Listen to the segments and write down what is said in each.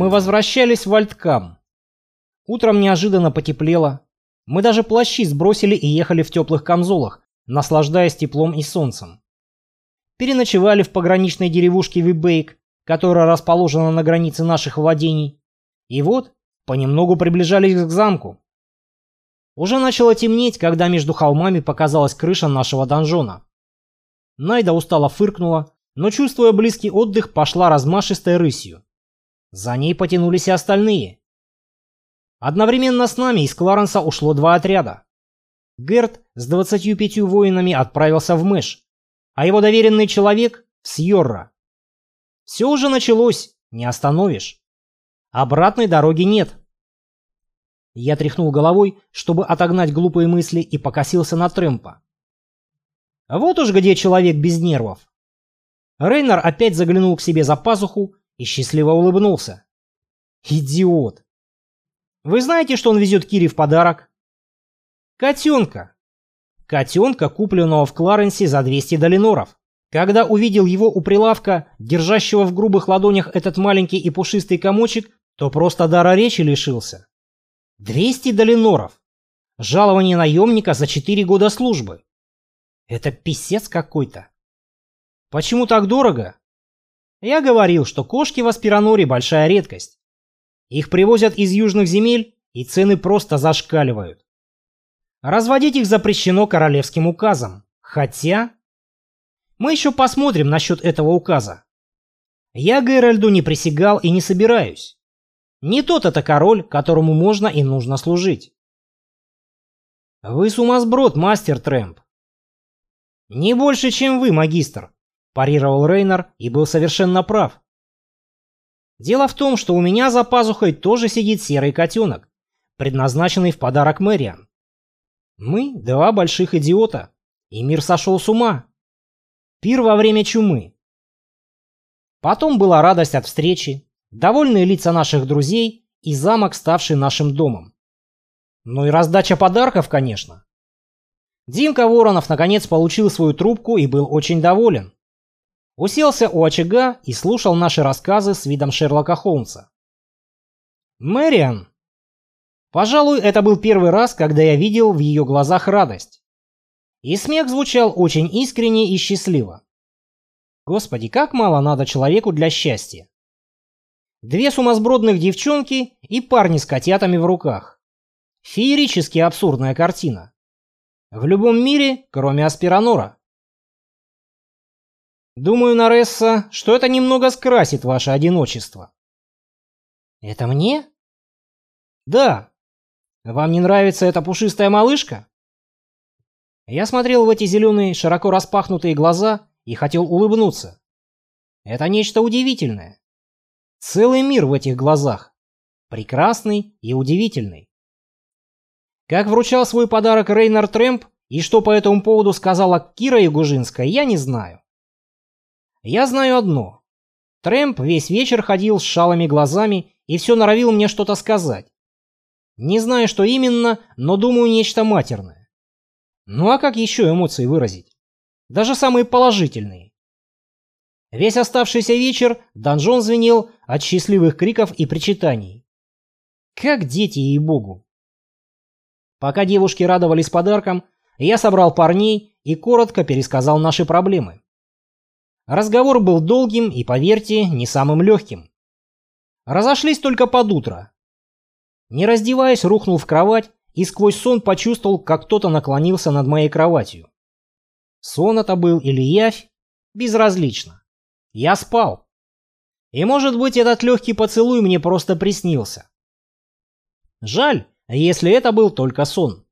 Мы возвращались в Вальдкам. Утром неожиданно потеплело. Мы даже плащи сбросили и ехали в теплых камзолах, наслаждаясь теплом и солнцем. Переночевали в пограничной деревушке Вибейк, которая расположена на границе наших владений. И вот, понемногу приближались к замку. Уже начало темнеть, когда между холмами показалась крыша нашего донжона. Найда устало фыркнула, но, чувствуя близкий отдых, пошла размашистой рысью. За ней потянулись и остальные. Одновременно с нами из Кларенса ушло 2 отряда. Герт с 25 воинами отправился в Мэш, а его доверенный человек — в Сьорра. Все уже началось, не остановишь. Обратной дороги нет. Я тряхнул головой, чтобы отогнать глупые мысли, и покосился на Трэмпа. Вот уж где человек без нервов. Рейнар опять заглянул к себе за пазуху и счастливо улыбнулся. Идиот. Вы знаете, что он везет Кире в подарок? Котенка. Котенка, купленного в Кларенсе за 200 долиноров. Когда увидел его у прилавка, держащего в грубых ладонях этот маленький и пушистый комочек, то просто дара речи лишился. 200 долиноров. Жалование наемника за 4 года службы. Это писец какой-то. Почему так дорого? Я говорил, что кошки в Аспираноре большая редкость. Их привозят из южных земель, и цены просто зашкаливают. Разводить их запрещено королевским указом. Хотя... Мы еще посмотрим насчет этого указа. Я Геральду не присягал и не собираюсь. Не тот это король, которому можно и нужно служить. Вы сумасброд, мастер Трэмп. Не больше, чем вы, магистр, парировал Рейнар и был совершенно прав. Дело в том, что у меня за пазухой тоже сидит серый котенок, предназначенный в подарок Мэриан. Мы 2 больших идиота, и мир сошел с ума. Пир во время чумы. Потом была радость от встречи, довольные лица наших друзей и замок, ставший нашим домом. Ну и раздача подарков, конечно. Димка Воронов наконец получил свою трубку и был очень доволен. Уселся у очага и слушал наши рассказы с видом Шерлока Холмса. Мэриан. Пожалуй, это был первый раз, когда я видел в ее глазах радость. И смех звучал очень искренне и счастливо. Господи, как мало надо человеку для счастья. 2 сумасбродных девчонки и парни с котятами в руках. Феерически абсурдная картина. В любом мире, кроме Аспиранора. Думаю, Наресса, что это немного скрасит ваше одиночество. Это мне? Да. Вам не нравится эта пушистая малышка? Я смотрел в эти зеленые, широко распахнутые глаза и хотел улыбнуться. Это нечто удивительное. Целый мир в этих глазах. Прекрасный и удивительный. Как вручал свой подарок Рейнар Трэмп и что по этому поводу сказала Кира Ягужинская, я не знаю. Я знаю одно. Трэмп весь вечер ходил с шалыми глазами и все норовил мне что-то сказать. Не знаю, что именно, но думаю, нечто матерное. Ну а как еще эмоции выразить? Даже самые положительные. Весь оставшийся вечер донжон звенел от счастливых криков и причитаний. Как дети, ей-богу. Пока девушки радовались подаркам, я собрал парней и коротко пересказал наши проблемы. Разговор был долгим и, поверьте, не самым легким. Разошлись только под утро. Не раздеваясь, рухнул в кровать и сквозь сон почувствовал, как кто-то наклонился над моей кроватью. Сон это был или явь? Безразлично. Я спал. И, может быть, этот легкий поцелуй мне просто приснился. Жаль, если это был только сон.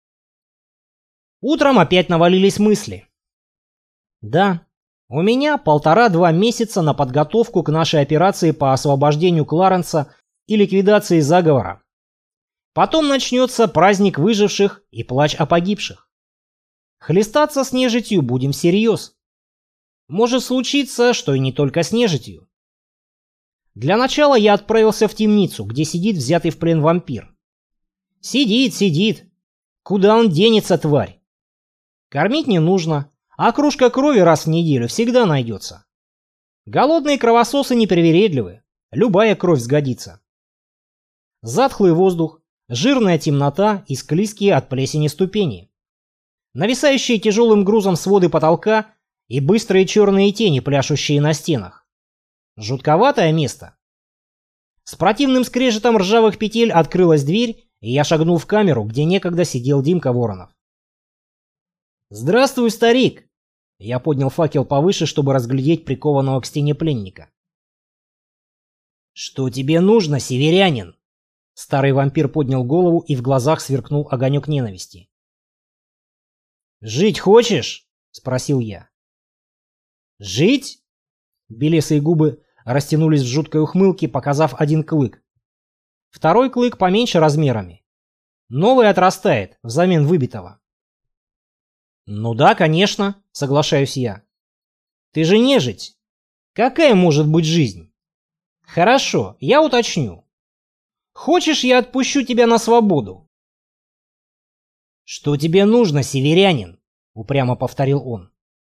Утром опять навалились мысли. Да, у меня 1,5-2 месяца на подготовку к нашей операции по освобождению Кларенса и ликвидации заговора. Потом начнется праздник выживших и плач о погибших. Хлестаться с нежитью будем всерьез. Может случиться, что и не только с нежитью. Для начала я отправился в темницу, где сидит взятый в плен вампир. Сидит. Куда он денется, тварь? Кормить не нужно, а кружка крови раз в неделю всегда найдется. Голодные кровососы непривередливы. Любая кровь сгодится. Затхлый воздух, жирная темнота и склизкие от плесени ступени. Нависающие тяжелым грузом своды потолка и быстрые черные тени, пляшущие на стенах. Жутковатое место. С противным скрежетом ржавых петель открылась дверь, и я шагнул в камеру, где некогда сидел Димка Воронов. «Здравствуй, старик!» Я поднял факел повыше, чтобы разглядеть прикованного к стене пленника. «Что тебе нужно, северянин?» Старый вампир поднял голову, и в глазах сверкнул огонек ненависти. «Жить хочешь?» — спросил я. «Жить?» Белесые губы растянулись в жуткой ухмылке, показав один клык. Второй клык поменьше размерами. Новый отрастает взамен выбитого. «Ну да, конечно», — соглашаюсь я. «Ты же нежить. Какая может быть жизнь?» «Хорошо, я уточню. Хочешь, я отпущу тебя на свободу?» «Что тебе нужно, северянин?» — упрямо повторил он.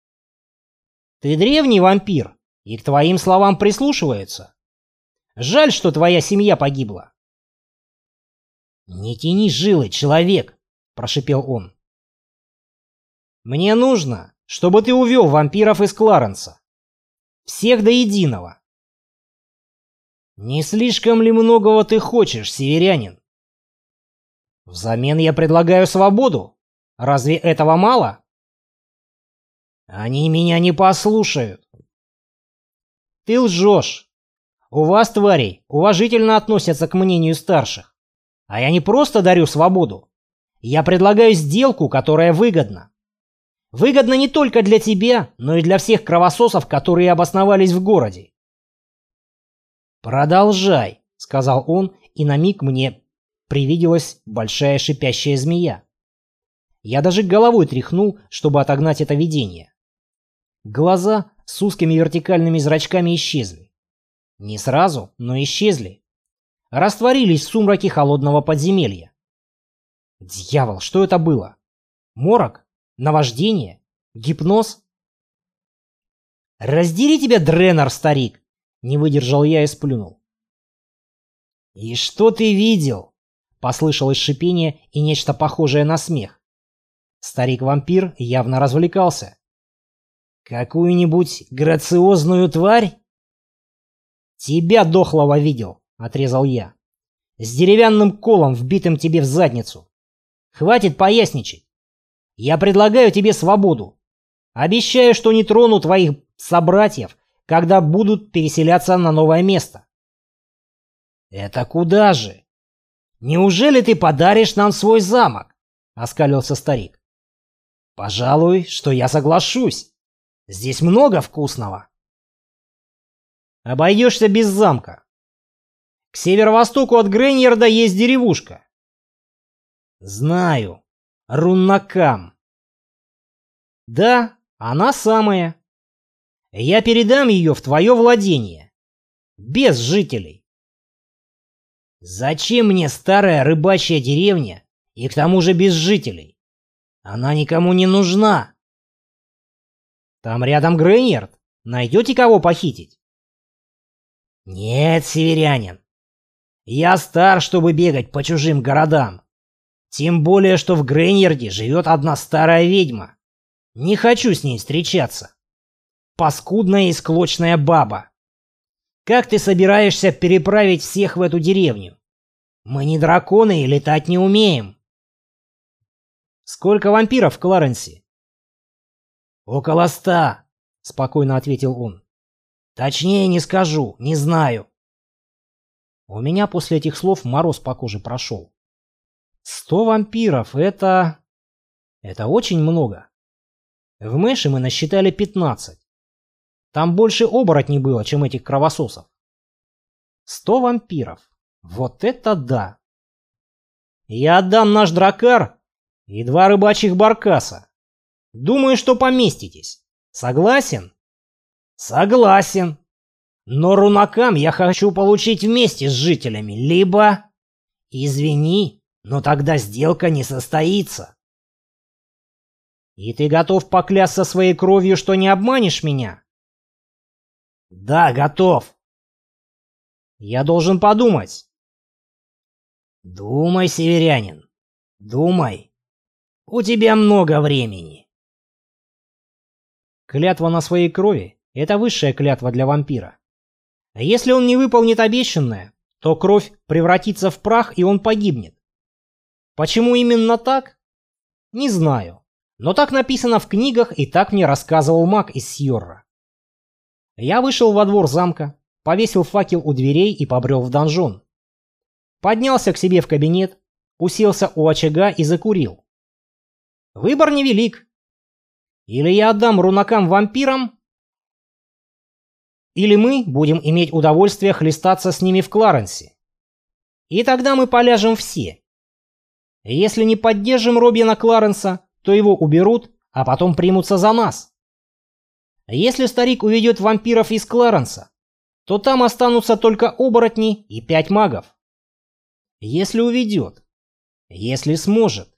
«Ты древний вампир, и к твоим словам прислушиваются. Жаль, что твоя семья погибла». «Не тяни жилы, человек!» — прошипел он. «Мне нужно, чтобы ты увел вампиров из Кларенса. Всех до единого». «Не слишком ли многого ты хочешь, северянин?» «Взамен я предлагаю свободу. Разве этого мало?» «Они меня не послушают». «Ты лжешь. У вас, тварей, уважительно относятся к мнению старших. А я не просто дарю свободу. Я предлагаю сделку, которая выгодна. Выгодна не только для тебя, но и для всех кровососов, которые обосновались в городе». «Продолжай», — сказал он, и на миг мне привиделась большая шипящая змея. Я даже головой тряхнул, чтобы отогнать это видение. Глаза с узкими вертикальными зрачками исчезли. Не сразу, но исчезли. Растворились в сумраке холодного подземелья. Дьявол, что это было? Морок? Наваждение? Гипноз? «Раздери тебя, Дренор, старик!» Не выдержал я и сплюнул. «И что ты видел?» Послышалось шипение и нечто похожее на смех. Старик-вампир явно развлекался. «Какую-нибудь грациозную тварь?» «Тебя, дохлого, видел», — отрезал я. «С деревянным колом, вбитым тебе в задницу. Хватит поясничать. Я предлагаю тебе свободу. Обещаю, что не трону твоих собратьев, когда будут переселяться на новое место». «Это куда же? Неужели ты подаришь нам свой замок?» — оскалился старик. «Пожалуй, что я соглашусь. Здесь много вкусного». «Обойдешься без замка. К северо-востоку от Грейньерда есть деревушка». «Знаю. Руннакам». «Да, она самая. Я передам ее в твое владение. Без жителей». «Зачем мне старая рыбачья деревня и к тому же без жителей? Она никому не нужна». «Там рядом Грейньерд. Найдете кого похитить?» «Нет, северянин. Я стар, чтобы бегать по чужим городам. Тем более, что в Грейньерде живет одна старая ведьма. Не хочу с ней встречаться. Паскудная и склочная баба. Как ты собираешься переправить всех в эту деревню? Мы не драконы и летать не умеем». «Сколько вампиров в Кларенсе?» «Около 100», — спокойно ответил он. «Точнее не скажу, не знаю». У меня после этих слов мороз по коже прошел. 100 вампиров — это очень много. В Мэше мы насчитали 15. Там больше оборотней было, чем этих кровососов. 100 вампиров. Вот это да! Я отдам наш дракар и 2 рыбачьих баркаса. Думаю, что поместитесь. Согласен? Согласен. Но Рунакам я хочу получить вместе с жителями, либо... Извини, но тогда сделка не состоится. И ты готов поклясться своей кровью, что не обманешь меня? Да, готов. Я должен подумать. Думай, северянин, думай. У тебя много времени. Клятва на своей крови — это высшая клятва для вампира. А если он не выполнит обещанное, то кровь превратится в прах, и он погибнет. Почему именно так? Не знаю. Но так написано в книгах, и так мне рассказывал маг из Сьорра. Я вышел во двор замка, повесил факел у дверей и побрел в донжон. Поднялся к себе в кабинет, уселся у очага и закурил. Выбор невелик. Или я отдам рунакам вампирам, или мы будем иметь удовольствие хлестаться с ними в Кларенсе. И тогда мы поляжем все. Если не поддержим Робина Кларенса, то его уберут, а потом примутся за нас. Если старик уведет вампиров из Кларенса, то там останутся только оборотни и 5 магов. Если уведет. Если сможет.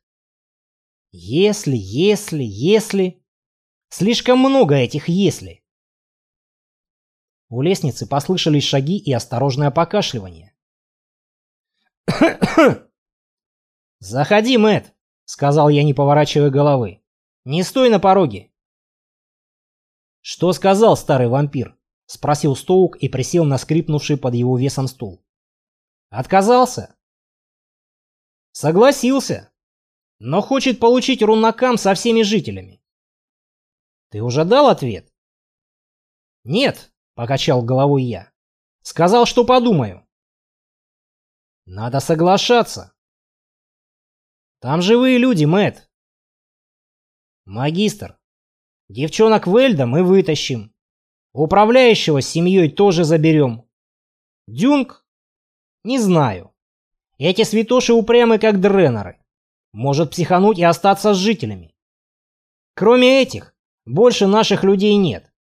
Если... Слишком много этих «если». У лестницы послышались шаги и осторожное покашливание. «Заходи, Мэтт», — сказал я, не поворачивая головы. «Не стой на пороге». «Что сказал старый вампир?» — спросил Стоук и присел на скрипнувший под его весом стул. «Отказался?» «Согласился, но хочет получить рунакам со всеми жителями». «Ты уже дал ответ?» «Нет», — покачал головой я. «Сказал, что подумаю». «Надо соглашаться». «Там живые люди, Мэтт». «Магистр, девчонок Вельда мы вытащим. Управляющего с семьей тоже заберем. Дюнг? Не знаю. Эти святоши упрямы, как дренеры. Может психануть и остаться с жителями. Кроме этих, больше наших людей нет».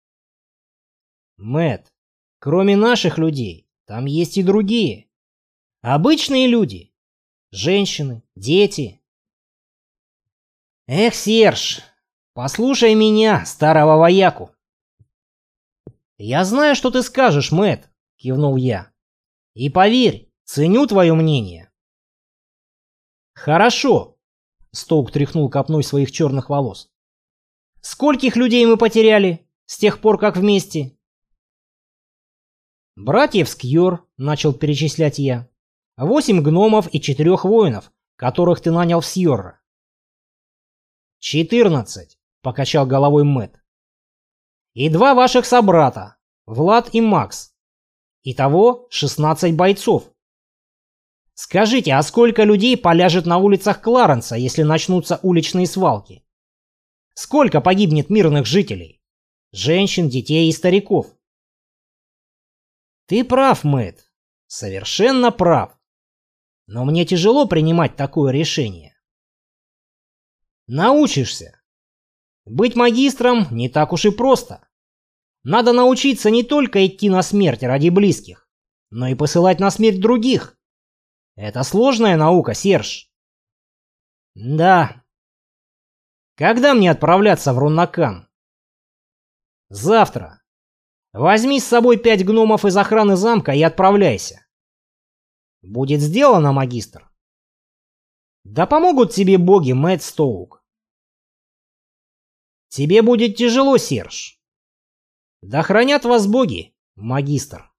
«Мэтт, кроме наших людей, там есть и другие. Обычные люди. Женщины, дети». «Эх, Серж, послушай меня, старого вояку». «Я знаю, что ты скажешь, Мэтт», — кивнул я. «И поверь, ценю твое мнение». «Хорошо», — Стоук тряхнул копной своих черных волос. «Скольких людей мы потеряли с тех пор, как вместе?» «Братьев Скьор», — начал перечислять я. 8 гномов и 4 воинов, которых ты нанял в Сьорра. 14, покачал головой Мэтт. И 2 ваших собрата, Влад и Макс. Итого 16 бойцов. Скажите, а сколько людей поляжет на улицах Кларенса, если начнутся уличные свалки? Сколько погибнет мирных жителей? Женщин, детей и стариков? Ты прав, Мэтт. Совершенно прав. Но мне тяжело принимать такое решение. Научишься. Быть магистром не так уж и просто. Надо научиться не только идти на смерть ради близких, но и посылать на смерть других. Это сложная наука, Серж. Да. Когда мне отправляться в Руннакан? Завтра. Возьми с собой 5 гномов из охраны замка и отправляйся. Будет сделано, магистр. Да помогут тебе боги, Мэтт Стоук. Тебе будет тяжело, Серж. Да хранят вас боги, магистр.